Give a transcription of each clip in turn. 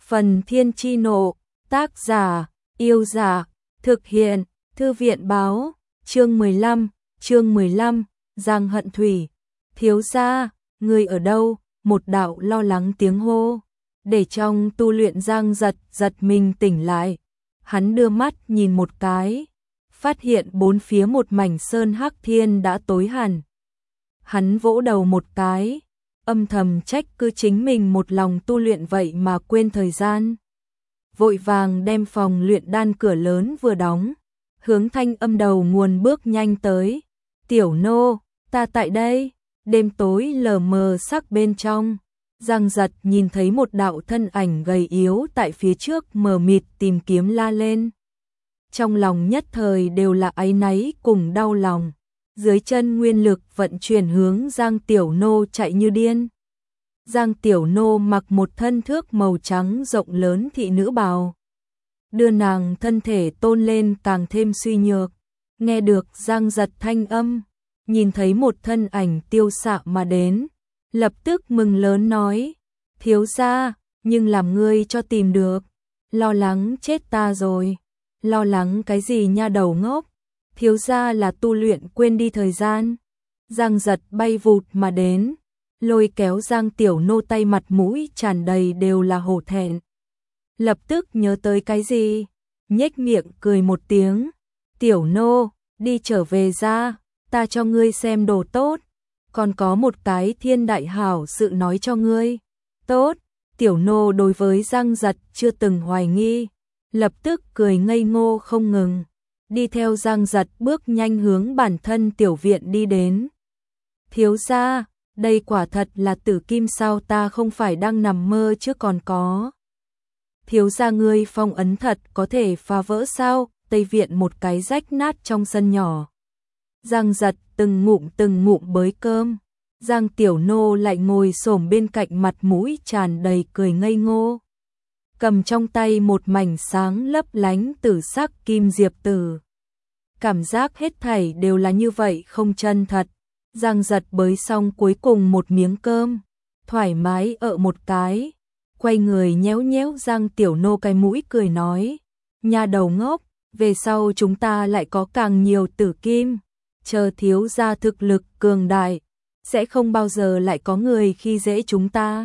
Phần Thiên Chi Nộ, tác giả, Yêu Giả, thực hiện, Thư viện báo, chương 15, Giang Hận Thủy. Thiếu gia, người ở đâu? Một đạo lo lắng tiếng hô, để trong tu luyện Giang giật mình tỉnh lại. Hắn đưa mắt nhìn một cái, phát hiện bốn phía một mảnh sơn hắc thiên đã tối hẳn. Hắn vỗ đầu một cái, âm thầm trách cứ chính mình một lòng tu luyện vậy mà quên thời gian. Vội vàng đem phòng luyện đan cửa lớn vừa đóng, hướng thanh âm đầu nguồn bước nhanh tới. Tiểu nô, ta tại đây. Đêm tối lờ mờ sắc bên trong, Giang giật nhìn thấy một đạo thân ảnh gầy yếu tại phía trước mờ mịt tìm kiếm la lên. Trong lòng nhất thời đều là áy náy cùng đau lòng. Dưới chân nguyên lực vận chuyển hướng Giang Tiểu Nô chạy như điên. Giang Tiểu Nô mặc một thân thước màu trắng rộng lớn thị nữ bào, đưa nàng thân thể tôn lên càng thêm suy nhược. Nghe được Giang giật thanh âm, nhìn thấy một thân ảnh tiêu xạ mà đến, lập tức mừng lớn nói: thiếu gia, nhưng làm ngươi cho tìm được, lo lắng chết ta rồi. Lo lắng cái gì nha đầu ngốc, thiếu gia là tu luyện quên đi thời gian. Giang giật bay vụt mà đến, lôi kéo Giang Tiểu Nô, tay mặt mũi tràn đầy đều là hổ thẹn. Lập tức nhớ tới cái gì, nhếch miệng cười một tiếng: Tiểu Nô, đi trở về ra, ta cho ngươi xem đồ tốt, còn có một cái thiên đại hảo sự nói cho ngươi. Tốt. Tiểu Nô đối với Giang giật chưa từng hoài nghi, lập tức cười ngây ngô không ngừng, đi theo Giang giật bước nhanh hướng bản thân tiểu viện đi đến. Thiếu gia, đây quả thật là tử kim sao, ta không phải đang nằm mơ chứ còn có. Thiếu gia, ngươi phong ấn thật có thể phá vỡ sao? Tây viện một cái rách nát trong sân nhỏ. Giang giật từng ngụm bới cơm. Giang Tiểu Nô lại ngồi xổm bên cạnh, mặt mũi tràn đầy cười ngây ngô, cầm trong tay một mảnh sáng lấp lánh tử sắc kim diệp tử. Cảm giác hết thảy đều là như vậy không chân thật. Giang giật bới xong cuối cùng một miếng cơm, thoải mái ợ một cái, quay người nhéo nhéo Giang Tiểu Nô cái mũi cười nói: nha đầu ngốc, về sau chúng ta lại có càng nhiều tử kim, chờ thiếu gia thực lực cường đại, sẽ không bao giờ lại có người khi dễ chúng ta.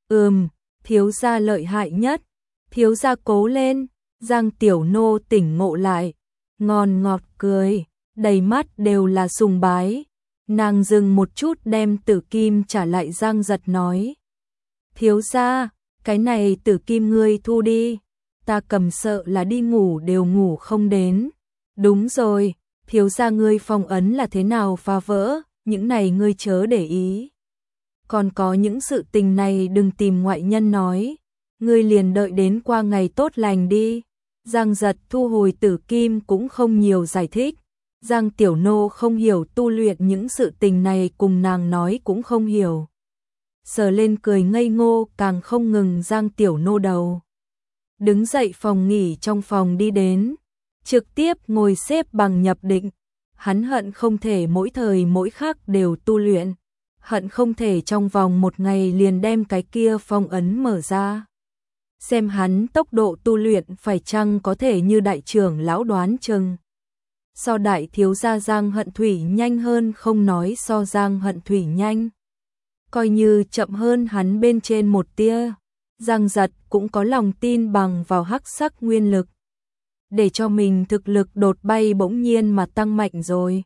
Thiếu gia lợi hại nhất, thiếu gia cố lên. Giang Tiểu Nô tỉnh ngộ lại, ngon ngọt cười, đầy mắt đều là sùng bái. Nàng dừng một chút đem tử kim trả lại Giang giật nói: thiếu gia, cái này tử kim ngươi thu đi, ta cầm sợ là đi ngủ đều ngủ không đến. Đúng rồi, thiếu gia, ngươi phong ấn là thế nào phá vỡ, những này ngươi chớ để ý. Còn có những sự tình này đừng tìm ngoại nhân nói, ngươi liền đợi đến qua ngày tốt lành đi. Giang giật thu hồi tử kim cũng không nhiều giải thích. Giang Tiểu Nô không hiểu tu luyện những sự tình này, cùng nàng nói cũng không hiểu. Sờ lên cười ngây ngô, càng không ngừng Giang Tiểu Nô đầu. Đứng dậy phòng nghỉ trong phòng đi đến, trực tiếp ngồi xếp bằng nhập định. Hắn hận không thể mỗi thời mỗi khắc đều tu luyện, hận không thể trong vòng một ngày liền đem cái kia phong ấn mở ra. Xem hắn tốc độ tu luyện phải chăng có thể như đại trưởng lão đoán chừng. So đại thiếu gia Giang Hận Thủy nhanh hơn không nói, so Giang Hận Thủy nhanh, coi như chậm hơn hắn bên trên một tia. Giang giật cũng có lòng tin bằng vào hắc sắc nguyên lực, để cho mình thực lực đột bay bỗng nhiên mà tăng mạnh rồi.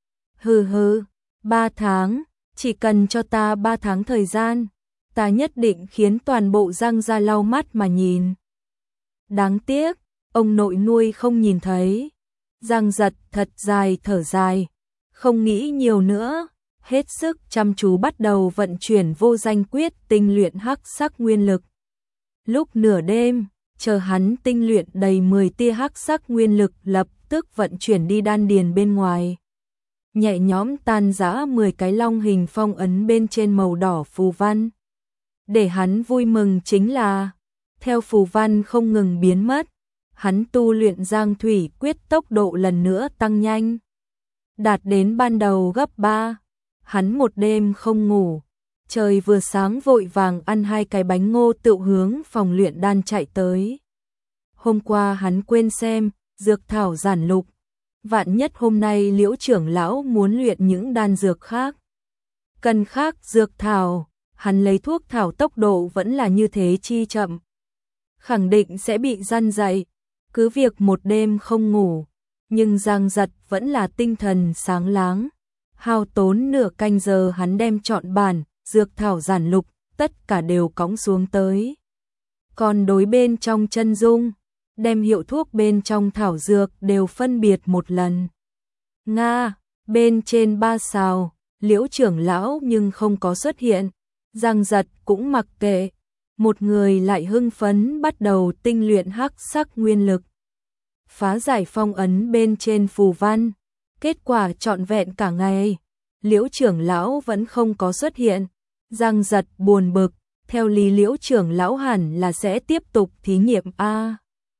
3 tháng, chỉ cần cho ta 3 tháng thời gian, ta nhất định khiến toàn bộ Giang gia lau mắt mà nhìn. Đáng tiếc, ông nội nuôi không nhìn thấy. Giang giật thật dài thở dài, không nghĩ nhiều nữa, hết sức chăm chú bắt đầu vận chuyển vô danh quyết tinh luyện hắc sắc nguyên lực. Lúc nửa đêm, chờ hắn tinh luyện đầy 10 tia hắc sắc nguyên lực, lập tức vận chuyển đi đan điền bên ngoài. Nhẹ nhõm tan rã 10 cái long hình phong ấn bên trên màu đỏ phù văn. Để hắn vui mừng chính là, theo phù văn không ngừng biến mất, hắn tu luyện Giang Thủy quyết tốc độ lần nữa tăng nhanh, đạt đến ban đầu gấp 3. Hắn một đêm không ngủ, Trời vừa sáng vội vàng ăn 2 cái bánh ngô tựu hướng phòng luyện đan chạy tới. Hôm qua hắn quên xem, dược thảo giản lục. Vạn nhất hôm nay Liễu trưởng lão muốn luyện những đan dược khác. Cần khác dược thảo, hắn lấy thuốc thảo tốc độ vẫn là như thế chi chậm. Khẳng định sẽ bị răn dạy, cứ việc một đêm không ngủ, nhưng Giang Giật vẫn là tinh thần sáng láng. Hao tốn nửa canh giờ hắn đem trọn bản, dược thảo giản lục, tất cả đều cõng xuống tới. Còn đối bên trong chân dung, đem hiệu thuốc bên trong thảo dược đều phân biệt một lần. Nga, bên trên 3 sao, Liễu trưởng lão nhưng không có xuất hiện. Giang Giật cũng mặc kệ, một người lại hưng phấn bắt đầu tinh luyện hắc sắc nguyên lực. Phá giải phong ấn bên trên phù văn, kết quả trọn vẹn cả ngày, Liễu trưởng lão vẫn không có xuất hiện. Giang Giật buồn bực, theo lý Liễu trưởng lão hẳn là sẽ tiếp tục thí nghiệm a.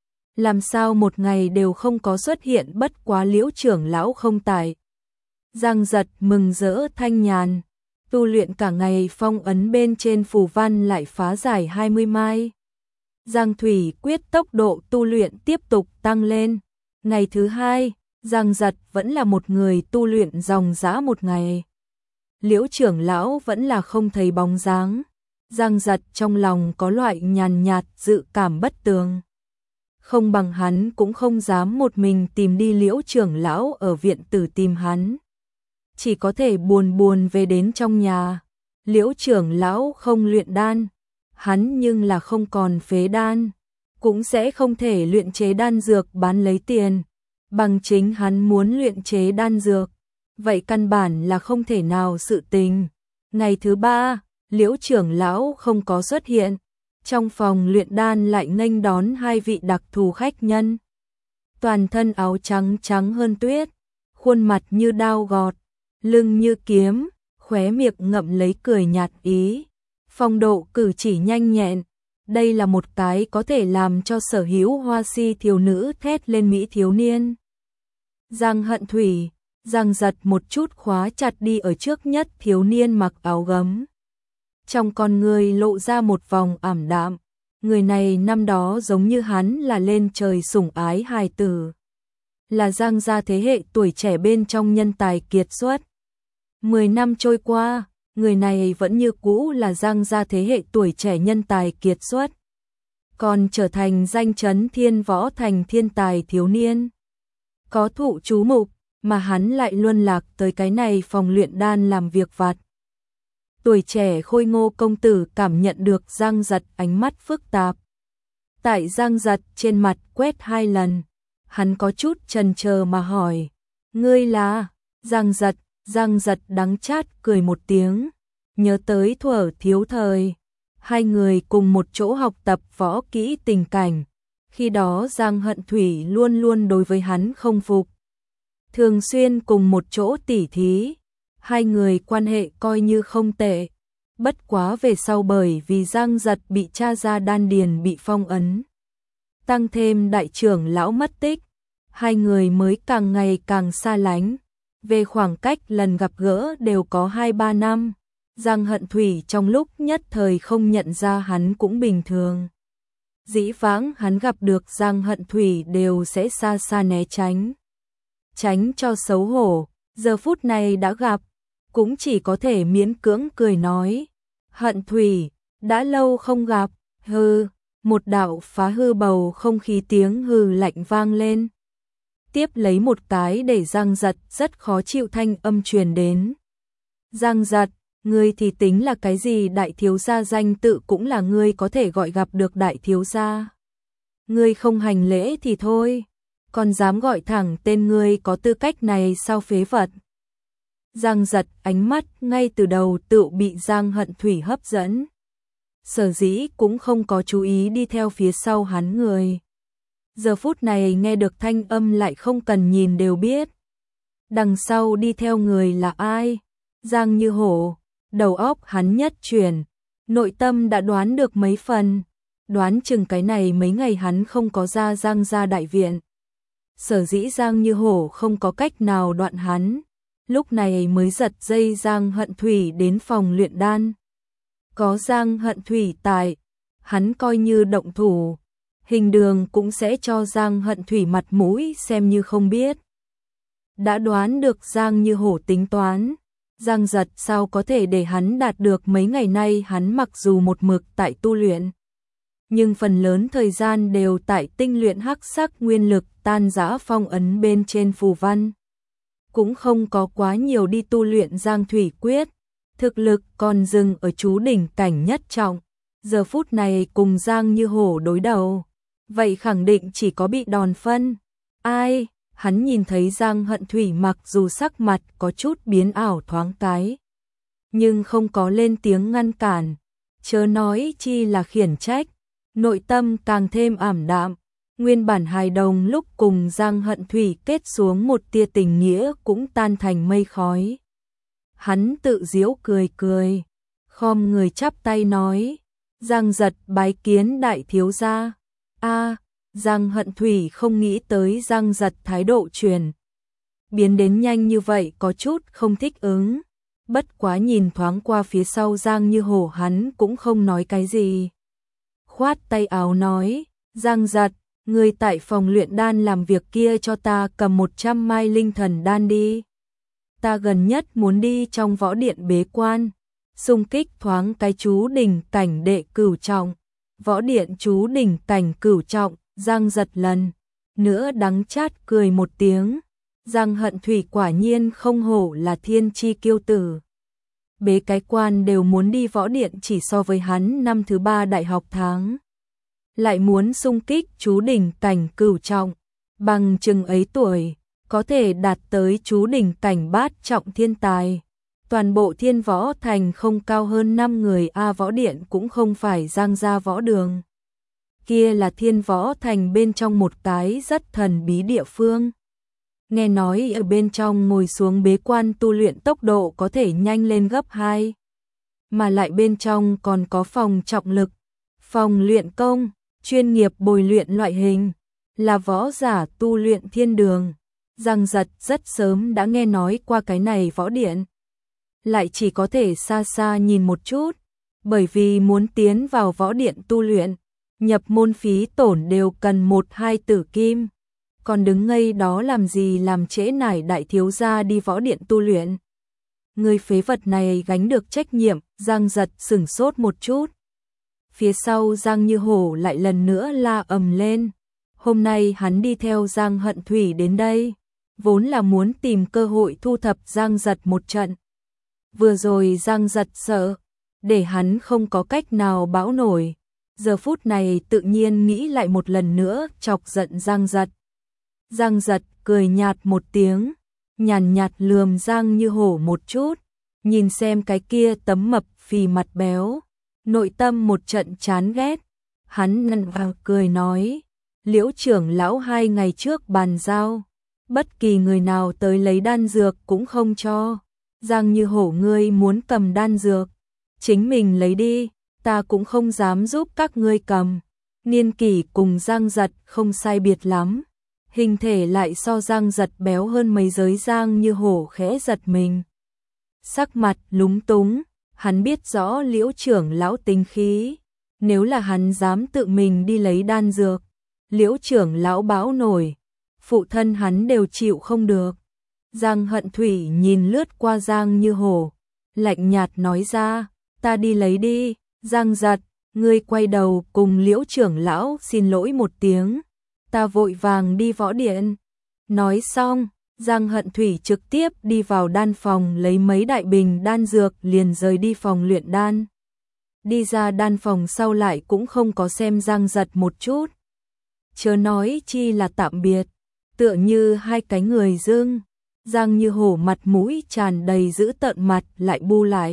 Làm sao một ngày đều không có xuất hiện, bất quá Liễu trưởng lão không tại. Giang Giật mừng rỡ thanh nhàn, tu luyện cả ngày phong ấn bên trên phù văn lại phá giải 20 mai. Giang Thủy quyết tốc độ tu luyện tiếp tục tăng lên. Ngày thứ 2, Giang Giật vẫn là một người tu luyện dòng dã một ngày. Liễu trưởng lão vẫn là không thấy bóng dáng. Giang Giật trong lòng có loại nhàn nhạt dự cảm bất tường. Không bằng hắn cũng không dám một mình tìm đi Liễu trưởng lão ở viện tử tìm hắn. Chỉ có thể buồn buồn về đến trong nhà. Liễu trưởng lão không luyện đan, hắn nhưng là không còn phế đan, cũng sẽ không thể luyện chế đan dược bán lấy tiền. Bằng chính hắn muốn luyện chế đan dược, vậy căn bản là không thể nào sự tình. Ngày thứ 3, Liễu trưởng lão không có xuất hiện. Trong phòng luyện đan lại nghênh đón 2 vị đặc thù khách nhân. Toàn thân áo trắng trắng hơn tuyết, khuôn mặt như đao gọt, lưng như kiếm, khóe miệng ngậm lấy cười nhạt ý. Phong độ cử chỉ nhanh nhẹn, đây là một cái có thể làm cho sở hữu hoa si thiếu nữ thét lên mỹ thiếu niên. Giang Hận Thủy, Giang Giật một chút khóa chặt đi ở trước nhất thiếu niên mặc áo gấm. Trong con người lộ ra một vòng ảm đạm, người này năm đó giống như hắn là lên trời sủng ái hài tử. Là Giang gia thế hệ tuổi trẻ bên trong nhân tài kiệt xuất. 10 năm trôi qua, người này vẫn như cũ là Giang gia thế hệ tuổi trẻ nhân tài kiệt xuất. Còn trở thành danh chấn Thiên Võ Thành thiên tài thiếu niên. Có thụ chú mục, mà hắn lại luân lạc tới cái này phòng luyện đan làm việc vặt. Tuổi trẻ khôi ngô công tử cảm nhận được Giang Giật ánh mắt phức tạp. Tại Giang Giật trên mặt quét 2 lần, hắn có chút chần chờ mà hỏi, ngươi là? Giang Giật đắng chát cười một tiếng, nhớ tới thuở thiếu thời, 2 người cùng một chỗ học tập võ kỹ tình cảnh, khi đó Giang Hận Thủy luôn luôn đối với hắn không phục. Thường xuyên cùng một chỗ tỉ thí, 2 người quan hệ coi như không tệ, bất quá về sau bởi vì Giang Giật bị tra ra đan điền bị phong ấn. Tăng thêm đại trưởng lão mất tích, 2 người mới càng ngày càng xa lánh. Về khoảng cách lần gặp gỡ đều có 2-3 năm, Giang Hận Thủy trong lúc nhất thời không nhận ra hắn cũng bình thường. Dĩ vãng hắn gặp được Giang Hận Thủy đều sẽ xa xa né tránh. Tránh cho xấu hổ, giờ phút này đã gặp, cũng chỉ có thể miễn cưỡng cười nói. Hận Thủy, đã lâu không gặp, hừ, một đạo phá hư bầu không khí tiếng hừ lạnh vang lên. Tiếp lấy một cái để Giang Giật rất khó chịu thanh âm truyền đến. Giang Giật, ngươi thì tính là cái gì, đại thiếu gia danh tự cũng là ngươi có thể gọi gặp được đại thiếu gia. Ngươi không hành lễ thì thôi, còn dám gọi thẳng tên ngươi, có tư cách này sao phế vật. Giang Giật ánh mắt ngay từ đầu tự bị Giang Hận Thủy hấp dẫn. Sở dĩ cũng không có chú ý đi theo phía sau hắn người. Giờ phút này nghe được thanh âm lại không cần nhìn đều biết. Đằng sau đi theo người là ai? Giang Như Hổ, đầu óc hắn nhất chuyển, nội tâm đã đoán được mấy phần, đoán chừng cái này mấy ngày hắn không có ra Giang gia đại viện. Sở dĩ Giang Như Hổ không có cách nào đoạn hắn, lúc này mới giật dây Giang Hận Thủy đến phòng luyện đan, có Giang Hận Thủy tại, hắn coi như động thủ, Hình Đường cũng sẽ cho Giang Hận Thủy mặt mũi xem như không biết. Đã đoán được Giang Như Hổ tính toán, Giang Giật sao có thể để hắn đạt được. Mấy ngày nay hắn mặc dù một mực tại tu luyện, nhưng phần lớn thời gian đều tại tinh luyện hắc sắc nguyên lực tan rã phong ấn bên trên phù văn. Cũng không có quá nhiều đi tu luyện Giang Thủy Quyết, thực lực còn dừng ở chú đỉnh cảnh nhất trọng. Giờ phút này cùng Giang Như Hổ đối đầu, vậy khẳng định chỉ có bị đòn phân. Ai? Hắn nhìn thấy Giang Hận Thủy mặc dù sắc mặt có chút biến ảo thoáng cái, nhưng không có lên tiếng ngăn cản, chớ nói chi là khiển trách, nội tâm càng thêm ảm đạm. Nguyên bản hài đồng lúc cùng Giang Hận Thủy kết xuống một tia tình nghĩa cũng tan thành mây khói. Hắn tự giễu cười cười, khom người chắp tay nói, Giang Giật bái kiến đại thiếu gia. Giang Hận Thủy không nghĩ tới Giang Giật thái độ chuyển biến đến nhanh như vậy, có chút không thích ứng. Bất quá nhìn thoáng qua phía sau Giang Như Hổ, hắn cũng không nói cái gì. Khoát tay áo nói, Giang Giật, người tại phòng luyện đan làm việc kia cho ta cầm 100 mai linh thần đan đi. Ta gần nhất muốn đi trong võ điện bế quan, xung kích thoáng cái chú đỉnh cảnh đệ cửu trọng. Võ điện chú đỉnh cảnh cửu trọng. Giang Giật lần nữa đắng chát cười một tiếng. Giang Hận Thủy quả nhiên không hổ là thiên chi kiêu tử. Bế cái quan đều muốn đi võ điện, chỉ so với hắn năm thứ 3 đại học tháng. Lại muốn xung kích chú đỉnh cảnh cửu trọng. Bằng chừng ấy tuổi, có thể đạt tới chú đỉnh cảnh bát trọng thiên tài. Toàn bộ Thiên Võ Thành không cao hơn 5 người. Võ điện cũng không phải Giang gia võ đường. Kia là Thiên Võ Thành bên trong một cái rất thần bí địa phương. Nghe nói ở bên trong ngồi xuống bế quan tu luyện tốc độ có thể nhanh lên gấp 2. Mà lại bên trong còn có phòng trọng lực, phòng luyện công, chuyên nghiệp bồi luyện loại hình, là võ giả tu luyện thiên đường. Giang Giật rất sớm đã nghe nói qua cái này võ điện, lại chỉ có thể xa xa nhìn một chút, bởi vì muốn tiến vào võ điện tu luyện, nhập môn phí tổn đều cần 1-2 tử kim. Còn đứng ngây đó làm gì, làm trễ nải đại thiếu gia đi võ điện tu luyện. Người phế vật này gánh được trách nhiệm. Giang Giật sửng sốt một chút. Phía sau Giang Như Hổ lại lần nữa la ầm lên. Hôm nay hắn đi theo Giang Hận Thủy đến đây, vốn là muốn tìm cơ hội thu thập Giang Giật một trận. Vừa rồi Giang Giật sợ, để hắn không có cách nào bão nổi. Giờ phút này tự nhiên nghĩ lại một lần nữa chọc giận Giang Giật. Giang Giật cười nhạt một tiếng, nhàn nhạt lườm Giang Như Hổ một chút, nhìn xem cái kia tấm mập phì mặt béo, nội tâm một trận chán ghét. Hắn nặn vào cười nói, Liễu trưởng lão 2 ngày trước bàn giao, bất kỳ người nào tới lấy đan dược cũng không cho. Giang Như Hổ, ngươi muốn cầm đan dược, chính mình lấy đi, ta cũng không dám giúp các ngươi cầm. Niên kỷ cùng Giang Giật không sai biệt lắm, hình thể lại so Giang Giật béo hơn mấy giới. Giang Như Hổ khẽ giật mình, sắc mặt lúng túng. Hắn biết rõ Liễu trưởng lão tính khí, nếu là hắn dám tự mình đi lấy đan dược, Liễu trưởng lão bão nổi, phụ thân hắn đều chịu không được. Giang Hận Thủy nhìn lướt qua Giang Như Hổ, lạnh nhạt nói ra, ta đi lấy đi. Giang Giật, ngươi quay đầu cùng Liễu trưởng lão xin lỗi một tiếng, ta vội vàng đi võ điện. Nói xong, Giang Hận Thủy trực tiếp đi vào đan phòng lấy mấy đại bình đan dược, liền rời đi phòng luyện đan. Đi ra đan phòng sau lại cũng không có xem Giang Giật một chút, chớ nói chi là tạm biệt, tựa như hai cái người dưng. Giang Như Hổ mặt mũi tràn đầy dữ tợn, mặt lại bu lại,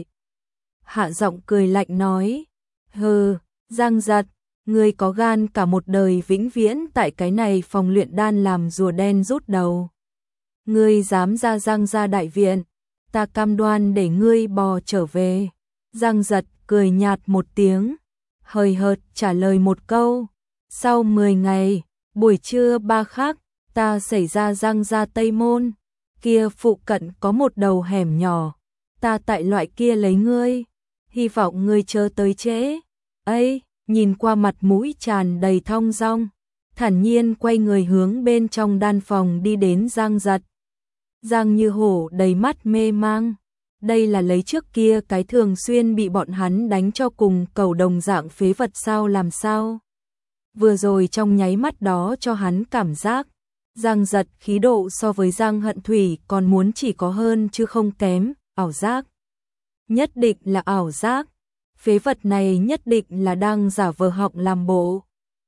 hạ giọng cười lạnh nói, hừ, Giang Giật, ngươi có gan cả một đời vĩnh viễn tại cái này phòng luyện đan làm rùa đen rút đầu. Ngươi dám ra Giang gia đại viện, ta cam đoan để ngươi bò trở về. Giang Giật cười nhạt một tiếng, hời hợt trả lời một câu, sau 10 ngày, buổi trưa 3 khắc, ta xảy ra Giang gia Tây Môn, kia phụ cận có một đầu hẻm nhỏ, ta tại loại kia lấy ngươi. hy vọng ngươi chờ tới trễ. Ấy, nhìn qua mặt mũi tràn đầy thong dong, thản nhiên quay người hướng bên trong đan phòng đi đến Giang Giật. Giang Như Hổ đầy mắt mê mang, đây là lấy trước kia cái thường xuyên bị bọn hắn đánh cho cùng cầu đồng dạng phế vật sao làm sao. Vừa rồi trong nháy mắt đó cho hắn cảm giác, Giang Giật khí độ so với Giang Hận Thủy còn muốn chỉ có hơn chứ không kém, ảo giác. Nhất định là ảo giác, phế vật này nhất định là đang giả vờ họng làm bộ.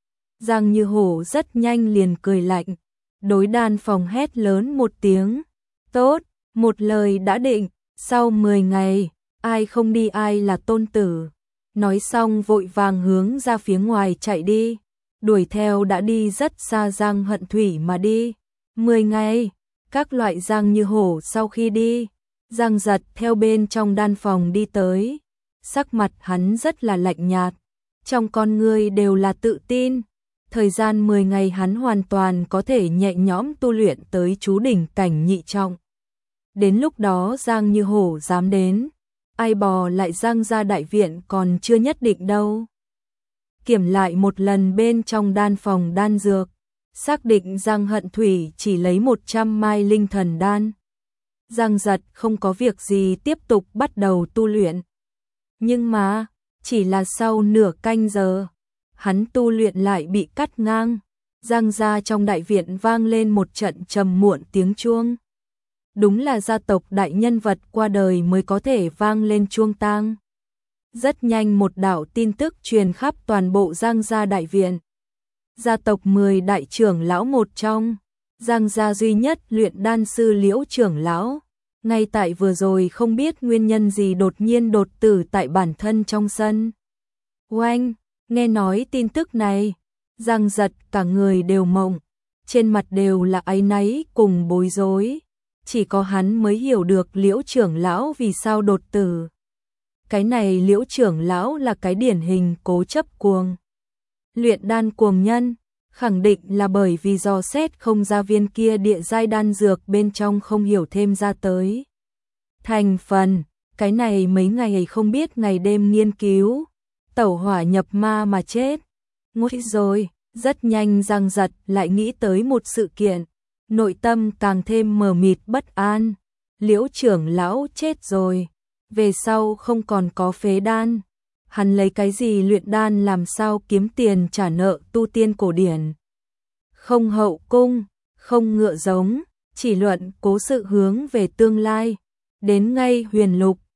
Giang Như Hổ rất nhanh liền cười lạnh, đối đan phòng hét lớn một tiếng, tốt, một lời đã định, sau 10 ngày, ai không đi ai là tôn tử. Nói xong vội vàng hướng ra phía ngoài chạy đi, đuổi theo đã đi rất xa Giang Hận Thủy mà đi. 10 ngày, các loại Giang Như Hổ sau khi đi, Giang Giật theo bên trong đan phòng đi tới, sắc mặt hắn rất là lạnh nhạt, trong con ngươi đều là tự tin. Thời gian 10 ngày hắn hoàn toàn có thể nhẹ nhõm tu luyện tới chú đỉnh cảnh nhị trọng. Đến lúc đó Giang Như Hổ dám đến, ai bò lại Giang gia đại viện còn chưa nhất định đâu. Kiểm lại một lần bên trong đan phòng đan dược, xác định Giang Hận Thủy chỉ lấy 100 mai linh thần đan. Giang Giật không có việc gì tiếp tục bắt đầu tu luyện. Nhưng mà, chỉ là sau nửa canh giờ, hắn tu luyện lại bị cắt ngang. Giang gia trong đại viện vang lên một trận trầm muộn tiếng chuông. Đúng là gia tộc đại nhân vật qua đời mới có thể vang lên chuông tang. Rất nhanh một đạo tin tức truyền khắp toàn bộ Giang gia đại viện. Gia tộc 10 đại trưởng lão một trong, Giang gia duy nhất luyện đan sư Liễu trưởng lão, ngay tại vừa rồi không biết nguyên nhân gì đột nhiên đột tử tại bản thân trong sân. Oanh, nghe nói tin tức này, Giang Giật cả người đều mộng, trên mặt đều là áy náy cùng bối rối. Chỉ có hắn mới hiểu được Liễu trưởng lão vì sao đột tử. Cái này Liễu trưởng lão là cái điển hình cố chấp cuồng. Luyện đan cuồng nhân, khẳng định là bởi vì dò xét không ra viên kia địa giai đan dược bên trong không hiểu thêm ra tới. Thành phần, cái này mấy ngày không biết ngày đêm nghiên cứu, tẩu hỏa nhập ma mà chết. Ngốt rồi, rất nhanh Giang Giật lại nghĩ tới một sự kiện. Nội tâm càng thêm mờ mịt bất an. Liễu trưởng lão chết rồi, về sau không còn có phế đan, hắn lấy cái gì luyện đan làm sao kiếm tiền trả nợ tu tiên cổ điển. Không hậu cung, không ngựa giống, chỉ luận cố sự hướng về tương lai. Đến ngay huyền lục,